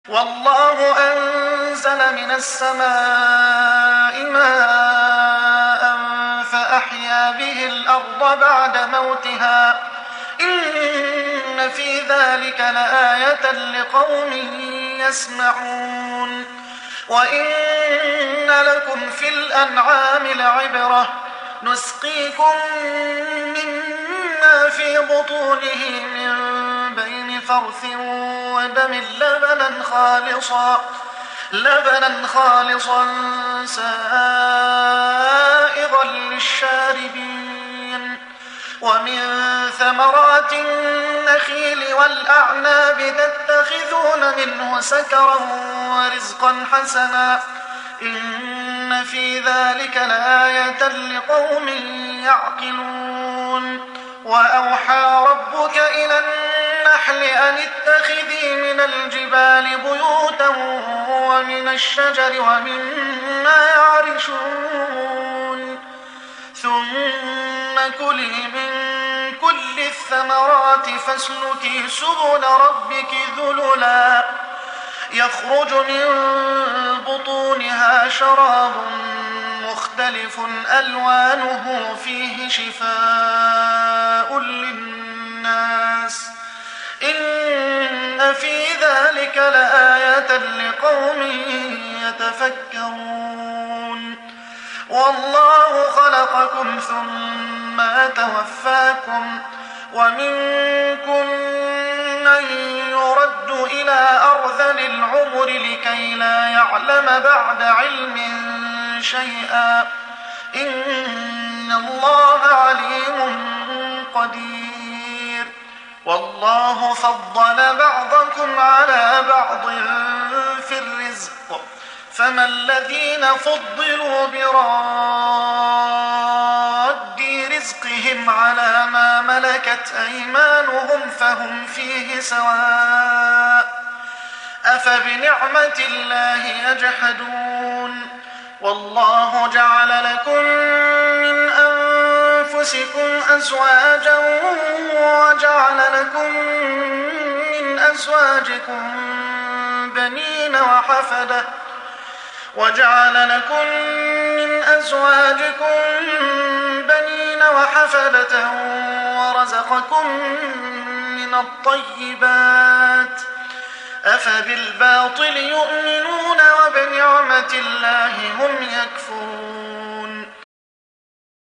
والله أنزل من السماء ماء فأحيا به الأرض بعد موتها إن في ذلك لآية لقوم يسمعون وإن لكم في الأنعام لعبرة نسقيكم مما في بطونه من بين فرث ودم لبنا خالصا سائغا للشاربين ومن ثمرات النخيل والأعناب تتخذون منه سكرا ورزقا حسنا إن في ذلك لآية لقوم يعقلون وأوحى ربك إلى النحل أن اتخذي من الجبال بيوتا ومن الشجر ومما يعرشون ثم كلي من كل الثمرات فاسلكي سبل ربك ذللا يخرج من بطونها شراب مختلف ألوانه فيه شفاء للناس إن في ذلك لآية لقوم يتفكرون والله خلقكم ثم يتوفاكم ومنكم من يرد إلى أرذل العمر لكي لا يعلم بعد علم شيئا إن الله عليم قدير والله فضل بعضكم على بعض في الرزق فما الذين فضلوا براد رزقهم على ما ملكت أيمانهم فهم فيه سواء أفبنعمة الله يجحدون والله جعل لكم من أنفسكم أزواجا وجعل لكم من أزواجكم بنين وحفدة ورزقكم من الطيبات أفبالباطل يؤمنون وبنعمة الله هم يكفرون